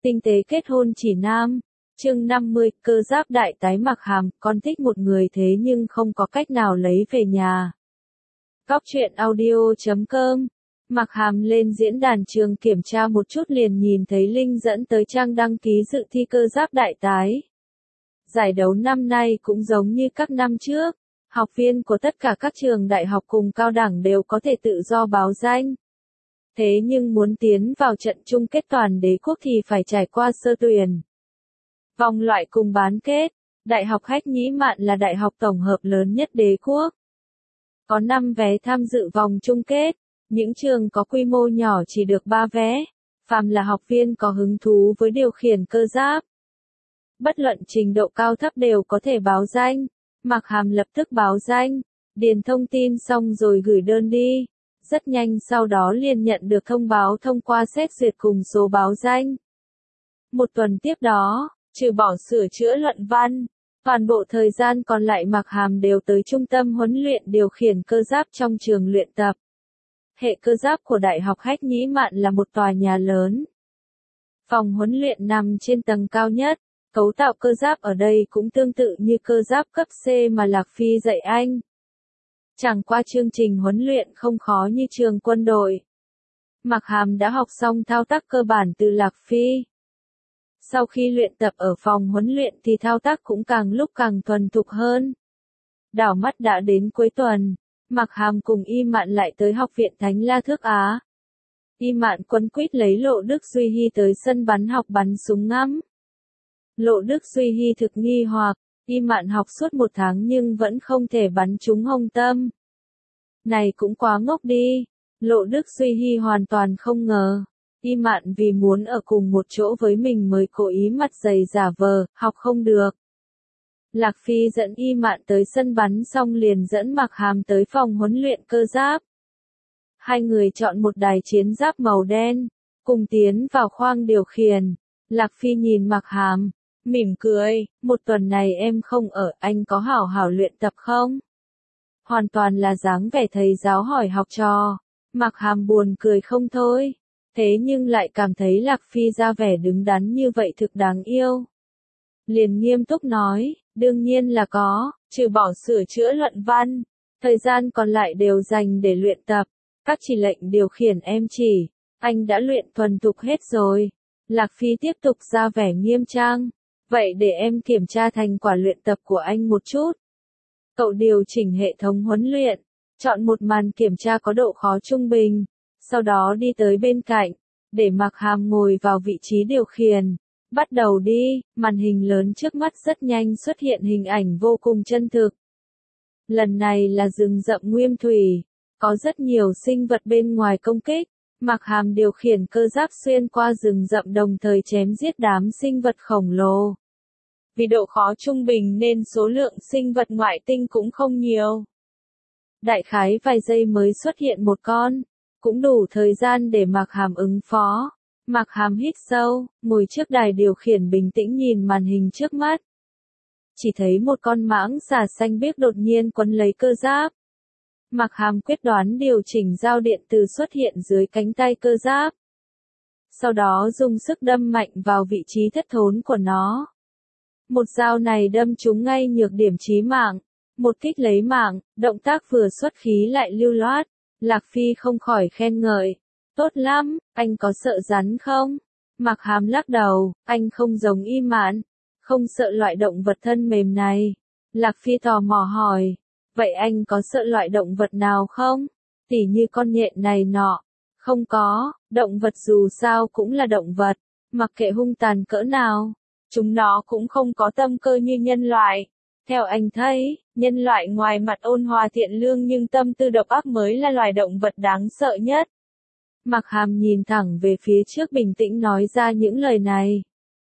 Tinh tế kết hôn chỉ nam. Chương 50, cơ giáp đại tái Mạc Hàm, con thích một người thế nhưng không có cách nào lấy về nhà. Góc truyện audio.com. Mạc Hàm lên diễn đàn trường kiểm tra một chút liền nhìn thấy link dẫn tới trang đăng ký dự thi cơ giáp đại tái. Giải đấu năm nay cũng giống như các năm trước, học viên của tất cả các trường đại học cùng cao đẳng đều có thể tự do báo danh. Thế nhưng muốn tiến vào trận chung kết toàn đế quốc thì phải trải qua sơ tuyển. Vòng loại cùng bán kết, Đại học Hách Nhĩ Mạn là đại học tổng hợp lớn nhất đế quốc. Có 5 vé tham dự vòng chung kết, những trường có quy mô nhỏ chỉ được 3 vé, phàm là học viên có hứng thú với điều khiển cơ giáp. Bất luận trình độ cao thấp đều có thể báo danh. Mạc Hàm lập tức báo danh, điền thông tin xong rồi gửi đơn đi. Rất nhanh sau đó liền nhận được thông báo thông qua xét duyệt cùng số báo danh. Một tuần tiếp đó, trừ bỏ sửa chữa luận văn, toàn bộ thời gian còn lại Mạc Hàm đều tới trung tâm huấn luyện điều khiển cơ giáp trong trường luyện tập. Hệ cơ giáp của Đại học Hách Nhĩ Mạn là một tòa nhà lớn. Phòng huấn luyện nằm trên tầng cao nhất, cấu tạo cơ giáp ở đây cũng tương tự như cơ giáp cấp C mà Lạc Phi dạy anh. Chẳng qua chương trình huấn luyện không khó như trường quân đội. Mạc Hàm đã học xong thao tác cơ bản từ Lạc Phi. Sau khi luyện tập ở phòng huấn luyện thì thao tác cũng càng lúc càng thuần thục hơn. Đảo mắt đã đến cuối tuần, Mạc Hàm cùng Y Mạn lại tới học viện Thánh La Thước Á. Y Mạn quấn quýt lấy Lộ Đức Duy Hy tới sân bắn học bắn súng ngắm. Lộ Đức Duy Hy thực nghi hoặc, Y Mạn học suốt 1 tháng nhưng vẫn không thể bắn trúng hông tâm. Này cũng quá ngốc đi, Lộ Đức Duy Hy hoàn toàn không ngờ. Y Mạn vì muốn ở cùng một chỗ với mình mới cố ý mặt dày giả vờ, học không được. Lạc Phi dẫn Y Mạn tới sân bắn xong liền dẫn Mạc Hàm tới phòng huấn luyện cơ giáp. Hai người chọn một đài chiến giáp màu đen, cùng tiến vào khoang điều khiển. Lạc Phi nhìn Mạc Hàm, mỉm cười, một tuần này em không ở, anh có hảo hảo luyện tập không? Hoàn toàn là dáng vẻ thầy giáo hỏi học trò. Mạc Hàm buồn cười không thôi. Thế nhưng lại cảm thấy Lạc Phi ra vẻ đứng đắn như vậy thực đáng yêu. Liền nghiêm túc nói, đương nhiên là có, trừ bỏ sửa chữa luận văn, thời gian còn lại đều dành để luyện tập. Các chỉ lệnh điều khiển em chỉ, anh đã luyện thuần thục hết rồi. Lạc Phi tiếp tục ra vẻ nghiêm trang, vậy để em kiểm tra thành quả luyện tập của anh một chút. Cậu điều chỉnh hệ thống huấn luyện, chọn một màn kiểm tra có độ khó trung bình. Sau đó đi tới bên cạnh, để Mạc Hàm ngồi vào vị trí điều khiển. Bắt đầu đi, màn hình lớn trước mắt rất nhanh xuất hiện hình ảnh vô cùng chân thực. Lần này là rừng rậm nguyên thủy, có rất nhiều sinh vật bên ngoài công kích. Mạc Hàm điều khiển cơ giáp xuyên qua rừng rậm đồng thời chém giết đám sinh vật khổng lồ. Vì độ khó trung bình nên số lượng sinh vật ngoại tinh cũng không nhiều. Đại khái vài giây mới xuất hiện một con. Cũng đủ thời gian để Mạc Hàm ứng phó. Mạc Hàm hít sâu, ngồi trước đài điều khiển bình tĩnh nhìn màn hình trước mắt. Chỉ thấy một con mãng xà xanh biếc đột nhiên quấn lấy cơ giáp. Mạc Hàm quyết đoán điều chỉnh dao điện từ xuất hiện dưới cánh tay cơ giáp. Sau đó dùng sức đâm mạnh vào vị trí thất thốn của nó. Một dao này đâm trúng ngay nhược điểm chí mạng. Một kích lấy mạng, động tác vừa xuất khí lại lưu loát. Lạc Phi không khỏi khen ngợi. Tốt lắm, anh có sợ rắn không? Mạc Hàm lắc đầu, anh không giống Y Mạn. Không sợ loại động vật thân mềm này. Lạc Phi tò mò hỏi. Vậy anh có sợ loại động vật nào không? Tỉ như con nhện này nọ. Không có, động vật dù sao cũng là động vật. Mặc kệ hung tàn cỡ nào. Chúng nó cũng không có tâm cơ như nhân loại. Theo anh thấy, nhân loại ngoài mặt ôn hòa thiện lương nhưng tâm tư độc ác mới là loài động vật đáng sợ nhất. Mạc Hàm nhìn thẳng về phía trước bình tĩnh nói ra những lời này.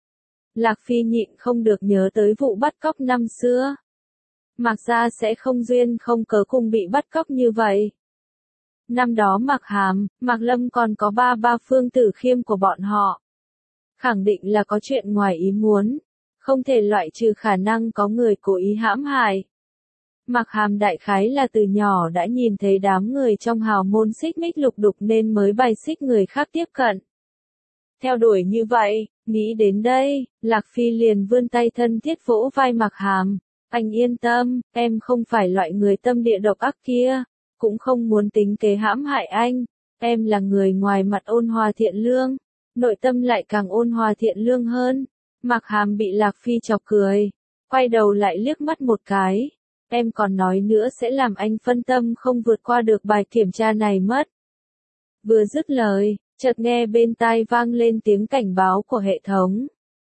Lạc Phi nhịn không được nhớ tới vụ bắt cóc năm xưa. Mạc gia sẽ không duyên không cớ cùng bị bắt cóc như vậy. Năm đó Mạc Hàm, Mạc Lâm còn có ba Phương Tử Khiêm của bọn họ. Khẳng định là có chuyện ngoài ý muốn. Không thể loại trừ khả năng có người cố ý hãm hại. Mạc Hàm đại khái là từ nhỏ đã nhìn thấy đám người trong hào môn xích mích lục đục nên mới bài xích người khác tiếp cận. Theo đuổi như vậy, Nghĩ đến đây, Lạc Phi liền vươn tay thân thiết vỗ vai Mạc Hàm. Anh yên tâm, em không phải loại người tâm địa độc ác kia, cũng không muốn tính kế hãm hại anh. Em là người ngoài mặt ôn hòa thiện lương, nội tâm lại càng ôn hòa thiện lương hơn. Mạc Hàm bị Lạc Phi chọc cười, quay đầu lại liếc mắt một cái. Em còn nói nữa sẽ làm anh phân tâm không vượt qua được bài kiểm tra này mất. Vừa dứt lời, chợt nghe bên tai vang lên tiếng cảnh báo của hệ thống.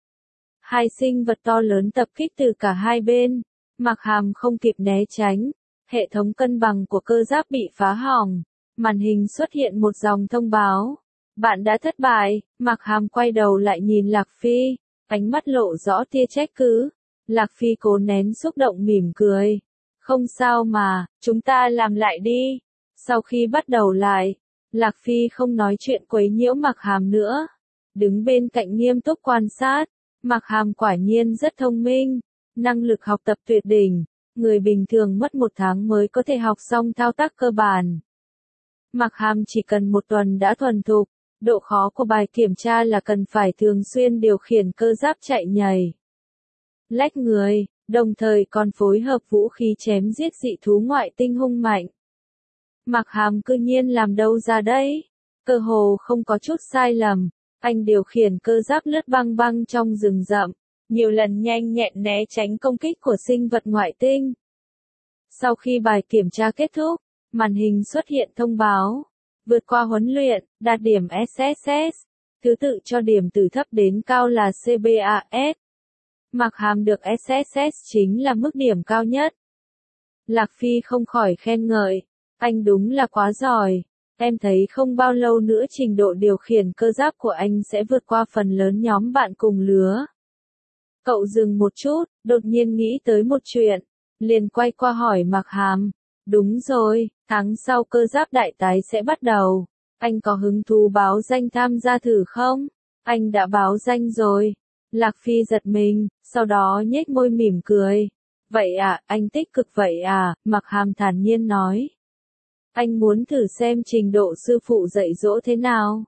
Hai sinh vật to lớn tập kích từ cả hai bên. Mạc Hàm không kịp né tránh. Hệ thống cân bằng của cơ giáp bị phá hỏng. Màn hình xuất hiện một dòng thông báo. Bạn đã thất bại. Mạc Hàm quay đầu lại nhìn Lạc Phi. Ánh mắt lộ rõ tia trách cứ. Lạc Phi cố nén xúc động mỉm cười. Không sao mà, chúng ta làm lại đi. Sau khi bắt đầu lại, Lạc Phi không nói chuyện quấy nhiễu Mạc Hàm nữa. Đứng bên cạnh nghiêm túc quan sát. Mạc Hàm quả nhiên rất thông minh. Năng lực học tập tuyệt đỉnh. Người bình thường mất 1 tháng mới có thể học xong thao tác cơ bản. Mạc Hàm chỉ cần 1 tuần đã thuần thục. Độ khó của bài kiểm tra là cần phải thường xuyên điều khiển cơ giáp chạy nhảy, lách người, đồng thời còn phối hợp vũ khí chém giết dị thú ngoại tinh hung mạnh. Mạc Hàm cư nhiên làm đâu ra đấy? Cơ hồ không có chút sai lầm. Anh điều khiển cơ giáp lướt băng băng trong rừng rậm, nhiều lần nhanh nhẹn né tránh công kích của sinh vật ngoại tinh. Sau khi bài kiểm tra kết thúc, màn hình xuất hiện thông báo. Vượt qua huấn luyện, đạt điểm SSS. Thứ tự cho điểm từ thấp đến cao là CBAS. Mạc Hàm được SSS chính là mức điểm cao nhất. Lạc Phi không khỏi khen ngợi. Anh đúng là quá giỏi. Em thấy không bao lâu nữa trình độ điều khiển cơ giáp của anh sẽ vượt qua phần lớn nhóm bạn cùng lứa. Cậu dừng một chút, đột nhiên nghĩ tới một chuyện. Liền quay qua hỏi Mạc Hàm. Đúng rồi, tháng sau cơ giáp đại tái sẽ bắt đầu. Anh có hứng thú báo danh tham gia thử không? Anh đã báo danh rồi. Lạc Phi giật mình, sau đó nhếch môi mỉm cười. Vậy à, anh tích cực vậy à, Mạc Hàm thản nhiên nói. Anh muốn thử xem trình độ sư phụ dạy dỗ thế nào.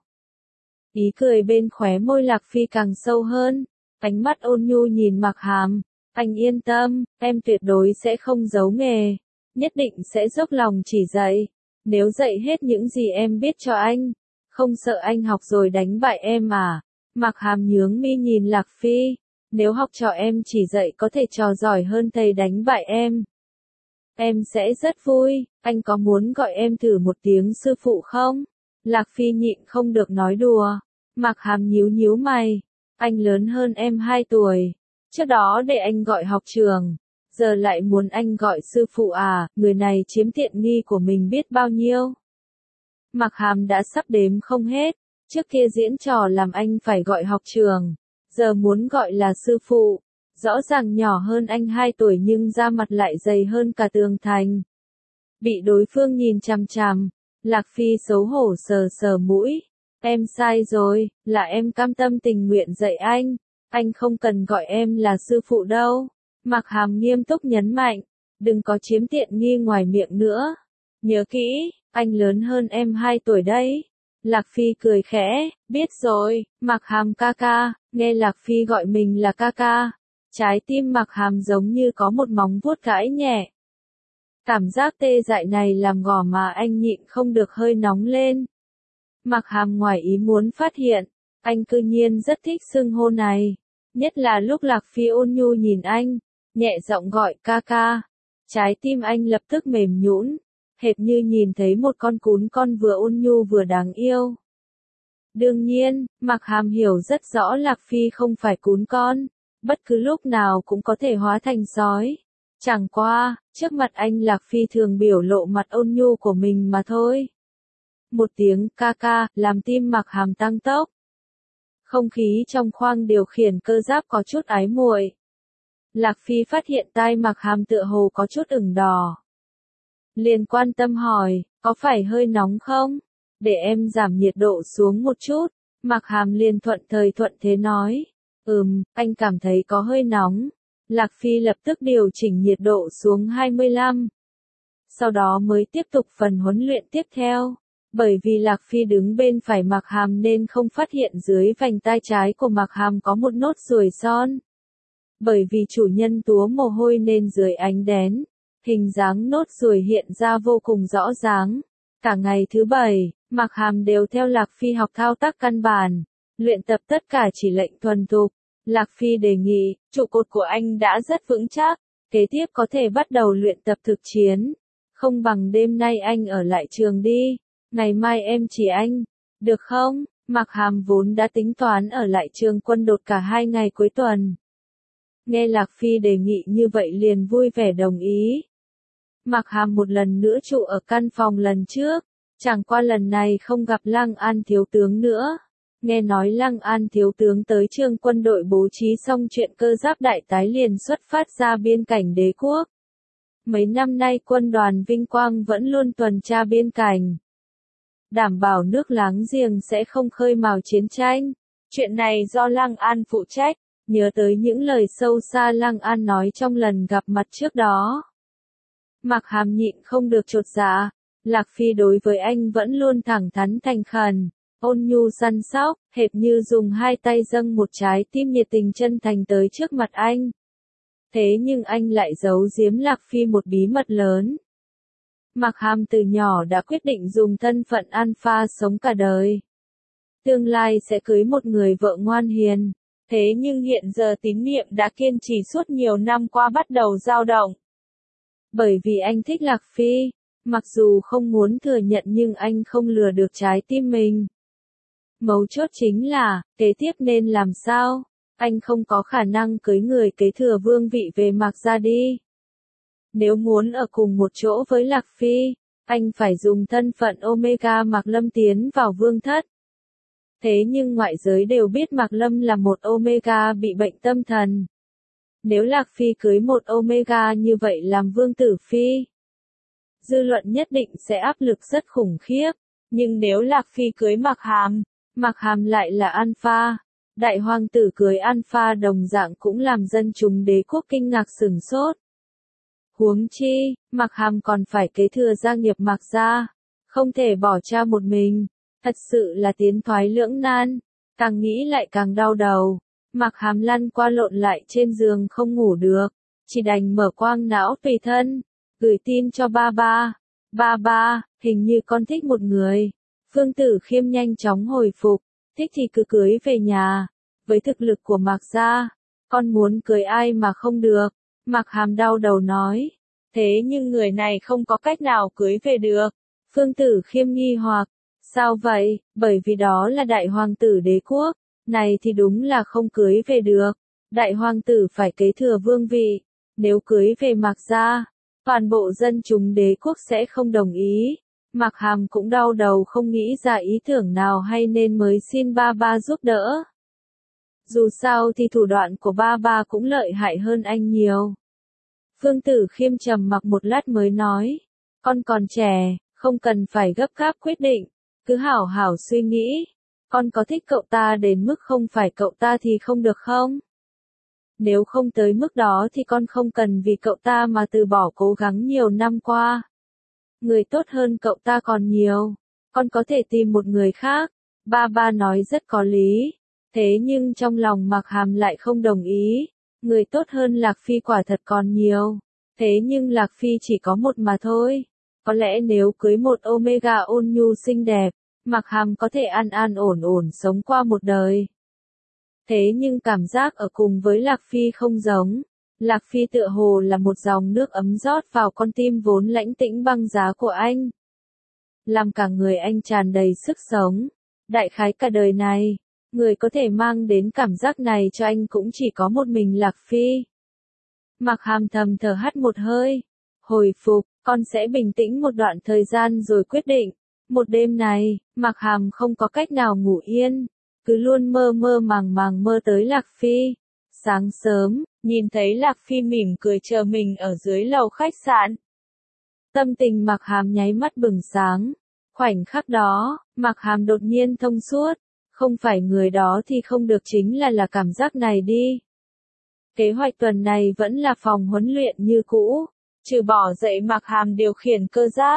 Ý cười bên khóe môi Lạc Phi càng sâu hơn. Ánh mắt ôn nhu nhìn Mạc Hàm. Anh yên tâm, em tuyệt đối sẽ không giấu nghề. Nhất định sẽ dốc lòng chỉ dạy. Nếu dạy hết những gì em biết cho anh, không sợ anh học rồi đánh bại em à? Mạc Hàm nhướng mi nhìn Lạc Phi. Nếu học trò em chỉ dạy có thể trò giỏi hơn thầy đánh bại em sẽ rất vui. Anh có muốn gọi em thử một tiếng sư phụ không? Lạc Phi nhịn không được nói đùa. Mạc Hàm nhíu nhíu mày. Anh lớn hơn em 2 tuổi. Trước đó để anh gọi học trường. Giờ lại muốn anh gọi sư phụ à, người này chiếm tiện nghi của mình biết bao nhiêu. Mạc Hàm đã sắp đếm không hết. Trước kia diễn trò làm anh phải gọi học trường. Giờ muốn gọi là sư phụ. Rõ ràng nhỏ hơn anh 2 tuổi nhưng da mặt lại dày hơn cả tường thành. Bị đối phương nhìn chằm chằm. Lạc Phi xấu hổ sờ sờ mũi. Em sai rồi, là em cam tâm tình nguyện dạy anh. Anh không cần gọi em là sư phụ đâu. Mạc Hàm nghiêm túc nhấn mạnh. Đừng có chiếm tiện nghi ngoài miệng nữa. Nhớ kỹ, anh lớn hơn em 2 tuổi đấy. Lạc Phi cười khẽ, biết rồi, Mạc Hàm ca ca. Nghe Lạc Phi gọi mình là ca ca. Trái tim Mạc Hàm giống như có một móng vuốt gãi nhẹ. Cảm giác tê dại này làm gò má anh nhịn không được hơi nóng lên. Mạc Hàm ngoài ý muốn phát hiện, anh cư nhiên rất thích xưng hô này. Nhất là lúc Lạc Phi ôn nhu nhìn anh, nhẹ giọng gọi ca ca. Trái tim anh lập tức mềm nhũn, hệt như nhìn thấy một con cún con vừa ôn nhu vừa đáng yêu. Đương nhiên, Mạc Hàm hiểu rất rõ Lạc Phi không phải cún con, bất cứ lúc nào cũng có thể hóa thành sói. Chẳng qua, trước mặt anh Lạc Phi thường biểu lộ mặt ôn nhu của mình mà thôi. Một tiếng ca ca, làm tim Mạc Hàm tăng tốc. Không khí trong khoang điều khiển cơ giáp có chút ái muội. Lạc Phi phát hiện tai Mạc Hàm tựa hồ có chút ửng đỏ. Liền quan tâm hỏi, có phải hơi nóng không? Để em giảm nhiệt độ xuống một chút. Mạc Hàm liền thuận thời thuận thế nói. Anh cảm thấy có hơi nóng. Lạc Phi lập tức điều chỉnh nhiệt độ xuống 25. Sau đó mới tiếp tục phần huấn luyện tiếp theo. Bởi vì Lạc Phi đứng bên phải Mạc Hàm nên không phát hiện dưới vành tai trái của Mạc Hàm có một nốt ruồi son. Bởi vì chủ nhân túa mồ hôi nên dưới ánh đèn, hình dáng nốt ruồi hiện ra vô cùng rõ ràng. Cả ngày thứ bảy, Mạc Hàm đều theo Lạc Phi học thao tác căn bản, luyện tập tất cả chỉ lệnh thuần thục. Lạc Phi đề nghị, trụ cột của anh đã rất vững chắc, kế tiếp có thể bắt đầu luyện tập thực chiến. Không bằng đêm nay anh ở lại trường đi, ngày mai em chỉ anh, được không? Mạc Hàm vốn đã tính toán ở lại trường quân đột cả 2 ngày cuối tuần. Nghe Lạc Phi đề nghị như vậy liền vui vẻ đồng ý. Mạc Hàm một lần nữa trụ ở căn phòng lần trước, chẳng qua lần này không gặp Lăng An thiếu tướng nữa. Nghe nói Lăng An thiếu tướng tới trường quân đội bố trí xong chuyện cơ giáp đại tái liền xuất phát ra biên cảnh đế quốc. Mấy năm nay quân đoàn Vinh Quang vẫn luôn tuần tra biên cảnh, đảm bảo nước láng giềng sẽ không khơi mào chiến tranh. Chuyện này do Lăng An phụ trách, nhớ tới những lời sâu xa Lăng An nói trong lần gặp mặt trước đó. Mạc Hàm nhịn không được chột dạ, Lạc Phi đối với anh vẫn luôn thẳng thắn thành khẩn, ôn nhu săn sóc, hệt như dùng 2 tay dâng một trái tim nhiệt tình chân thành tới trước mặt anh. Thế nhưng anh lại giấu giếm Lạc Phi một bí mật lớn. Mạc Hàm từ nhỏ đã quyết định dùng thân phận alpha sống cả đời. Tương lai sẽ cưới một người vợ ngoan hiền. Thế nhưng hiện giờ tín niệm đã kiên trì suốt nhiều năm qua bắt đầu dao động. Bởi vì anh thích Lạc Phi, mặc dù không muốn thừa nhận nhưng anh không lừa được trái tim mình. Mấu chốt chính là, kế tiếp nên làm sao? Anh không có khả năng cưới người kế thừa vương vị về Mạc gia đi. Nếu muốn ở cùng một chỗ với Lạc Phi, anh phải dùng thân phận Omega Mạc Lâm tiến vào vương thất. Thế nhưng ngoại giới đều biết Mạc Lâm là một Omega bị bệnh tâm thần. Nếu Lạc Phi cưới một Omega như vậy làm vương tử Phi, dư luận nhất định sẽ áp lực rất khủng khiếp. Nhưng nếu Lạc Phi cưới Mạc Hàm lại là Alpha, đại hoàng tử cưới Alpha đồng dạng cũng làm dân chúng đế quốc kinh ngạc sửng sốt. Huống chi, Mạc Hàm còn phải kế thừa gia nghiệp Mạc gia, không thể bỏ cha một mình, thật sự là tiến thoái lưỡng nan, càng nghĩ lại càng đau đầu. Mạc Hàm lăn qua lộn lại trên giường không ngủ được, chỉ đành mở quang não tùy thân, gửi tin cho ba ba. Ba ba, hình như con thích một người. Phương Tử Khiêm nhanh chóng hồi phục, thích thì cứ cưới về nhà. Với thực lực của Mạc gia, con muốn cưới ai mà không được. Mạc Hàm đau đầu nói, thế nhưng người này không có cách nào cưới về được. Phương Tử Khiêm nghi hoặc, sao vậy? Bởi vì đó là đại hoàng tử đế quốc, này thì đúng là không cưới về được. Đại hoàng tử phải kế thừa vương vị, nếu cưới về Mạc gia, toàn bộ dân chúng đế quốc sẽ không đồng ý. Mạc Hàm cũng đau đầu không nghĩ ra ý tưởng nào hay nên mới xin ba ba giúp đỡ. Dù sao thì thủ đoạn của ba ba cũng lợi hại hơn anh nhiều. Phương Tử Khiêm trầm mặc một lát mới nói, con còn trẻ, không cần phải gấp gáp quyết định, cứ hảo hảo suy nghĩ. Con có thích cậu ta đến mức không phải cậu ta thì không được không? Nếu không tới mức đó thì con không cần vì cậu ta mà từ bỏ cố gắng nhiều năm qua. Người tốt hơn cậu ta còn nhiều, con có thể tìm một người khác. Ba ba nói rất có lý, thế nhưng trong lòng Mạc Hàm lại không đồng ý. Người tốt hơn Lạc Phi quả thật còn nhiều, thế nhưng Lạc Phi chỉ có một mà thôi. Có lẽ nếu cưới một Omega ôn nhu xinh đẹp, Mạc Hàm có thể an an ổn ổn sống qua một đời. Thế nhưng cảm giác ở cùng với Lạc Phi không giống. Lạc Phi tựa hồ là một dòng nước ấm rót vào con tim vốn lãnh tĩnh băng giá của anh. Làm cả người anh tràn đầy sức sống. Đại khái cả đời này, người có thể mang đến cảm giác này cho anh cũng chỉ có một mình Lạc Phi. Mạc Hàm thầm thở hắt một hơi. Hồi phục, con sẽ bình tĩnh một đoạn thời gian rồi quyết định. Một đêm này, Mạc Hàm không có cách nào ngủ yên, cứ luôn mơ mơ màng mơ tới Lạc Phi. Sáng sớm, nhìn thấy Lạc Phi mỉm cười chờ mình ở dưới lầu khách sạn. Tâm tình Mạc Hàm nháy mắt bừng sáng. Khoảnh khắc đó, Mạc Hàm đột nhiên thông suốt. Không phải người đó thì không được chính là cảm giác này đi. Kế hoạch tuần này vẫn là phòng huấn luyện như cũ. Trừ bỏ dậy Mạc Hàm điều khiển cơ giáp.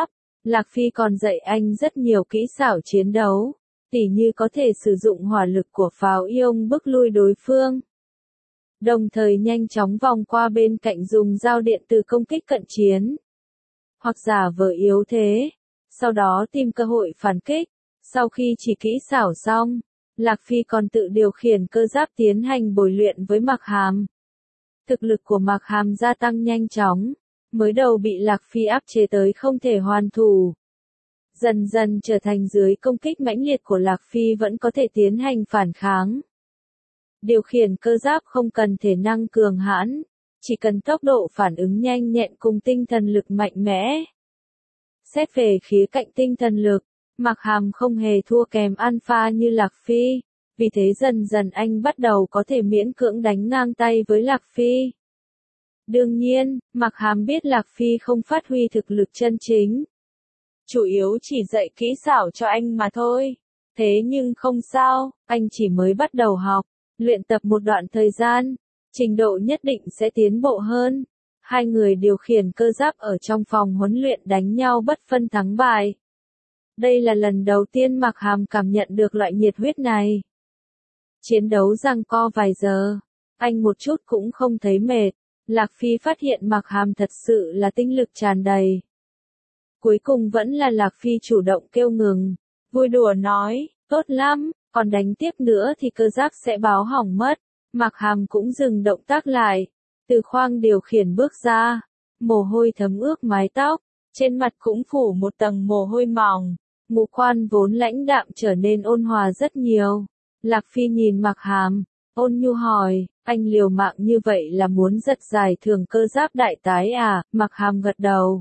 Lạc Phi còn dạy anh rất nhiều kỹ xảo chiến đấu, tỉ như có thể sử dụng hỏa lực của pháo ion bức lui đối phương. Đồng thời nhanh chóng vòng qua bên cạnh dùng dao điện từ công kích cận chiến. Hoặc giả vờ yếu thế, sau đó tìm cơ hội phản kích. Sau khi chỉ kỹ xảo xong, Lạc Phi còn tự điều khiển cơ giáp tiến hành bồi luyện với Mạc Hàm. Thực lực của Mạc Hàm gia tăng nhanh chóng, mới đầu bị Lạc Phi áp chế tới không thể hoàn thủ. Dần dần trở thành dưới công kích mãnh liệt của Lạc Phi vẫn có thể tiến hành phản kháng. Điều khiển cơ giáp không cần thể năng cường hãn, chỉ cần tốc độ phản ứng nhanh nhẹn cùng tinh thần lực mạnh mẽ. Xét về khía cạnh tinh thần lực, Mạc Hàm không hề thua kém Alpha như Lạc Phi, vì thế dần dần anh bắt đầu có thể miễn cưỡng đánh ngang tay với Lạc Phi. Đương nhiên, Mạc Hàm biết Lạc Phi không phát huy thực lực chân chính. Chủ yếu chỉ dạy kỹ xảo cho anh mà thôi. Thế nhưng không sao, anh chỉ mới bắt đầu học, luyện tập một đoạn thời gian, trình độ nhất định sẽ tiến bộ hơn. Hai người điều khiển cơ giáp ở trong phòng huấn luyện đánh nhau bất phân thắng bại. Đây là lần đầu tiên Mạc Hàm cảm nhận được loại nhiệt huyết này. Chiến đấu giằng co vài giờ, anh một chút cũng không thấy mệt. Lạc Phi phát hiện Mạc Hàm thật sự là tinh lực tràn đầy. Cuối cùng vẫn là Lạc Phi chủ động kêu ngừng, vui đùa nói, tốt lắm, còn đánh tiếp nữa thì cơ giáp sẽ báo hỏng mất. Mạc Hàm cũng dừng động tác lại, từ khoang điều khiển bước ra, mồ hôi thấm ướt mái tóc, trên mặt cũng phủ một tầng mồ hôi mỏng, ngũ quan vốn lãnh đạm trở nên ôn hòa rất nhiều. Lạc Phi nhìn Mạc Hàm, ôn nhu hỏi, anh liều mạng như vậy là muốn giật giải thưởng cơ giáp đại tái à? Mạc Hàm gật đầu.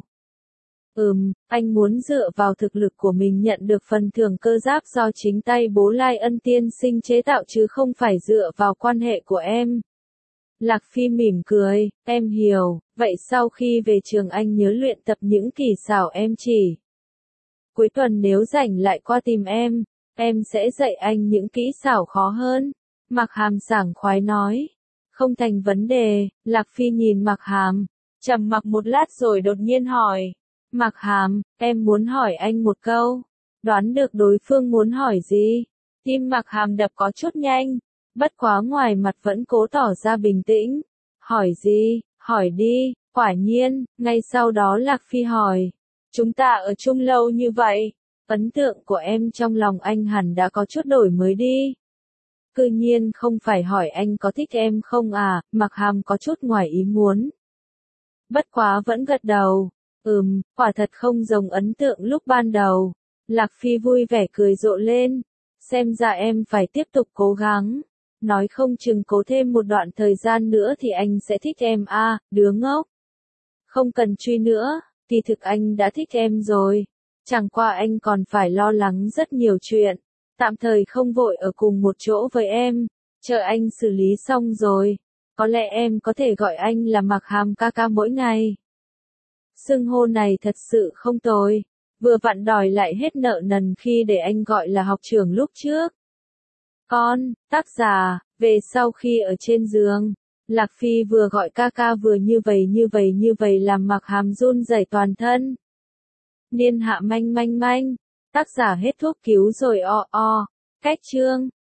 Anh muốn dựa vào thực lực của mình nhận được phần thưởng cơ giáp do chính tay bố Lai Ân tiên sinh chế tạo chứ không phải dựa vào quan hệ của em. Lạc Phi mỉm cười, em hiểu, vậy sau khi về trường anh nhớ luyện tập những kỹ xảo em chỉ. Cuối tuần nếu rảnh lại qua tìm em sẽ dạy anh những kỹ xảo khó hơn. Mạc Hàm sảng khoái nói. Không thành vấn đề. Lạc Phi nhìn Mạc Hàm, trầm mặc một lát rồi đột nhiên hỏi. Mạc Hàm, em muốn hỏi anh một câu. Đoán được đối phương muốn hỏi gì? Tim Mạc Hàm đập có chút nhanh, bất quá ngoài mặt vẫn cố tỏ ra bình tĩnh. Hỏi gì? Hỏi đi. Quả nhiên, ngay sau đó Lạc Phi hỏi. Chúng ta ở chung lâu như vậy, ấn tượng của em trong lòng anh hẳn đã có chút đổi mới đi. Cư nhiên không phải hỏi anh có thích em không à? Mạc Hàm có chút ngoài ý muốn. Bất quá vẫn gật đầu. Quả thật không giống ấn tượng lúc ban đầu. Lạc Phi vui vẻ cười rộ lên. Xem ra em phải tiếp tục cố gắng. Nói không chừng cố thêm một đoạn thời gian nữa thì anh sẽ thích em à, đứa ngốc. Không cần truy nữa, kỳ thực anh đã thích em rồi. Chẳng qua anh còn phải lo lắng rất nhiều chuyện. Tạm thời không vội ở cùng một chỗ với em. Chờ anh xử lý xong rồi. Có lẽ em có thể gọi anh là Mạc Hàm ca ca mỗi ngày. Xưng hô này thật sự không tồi. Vừa vặn đòi lại hết nợ nần khi để anh gọi là học trưởng lúc trước. Tác giả, về sau khi ở trên giường, Lạc Phi vừa gọi ca ca vừa như vậy làm Mạc Hàm run rẩy toàn thân. Niên hạ manh. Tác giả hết thuốc cứu rồi Cách chương.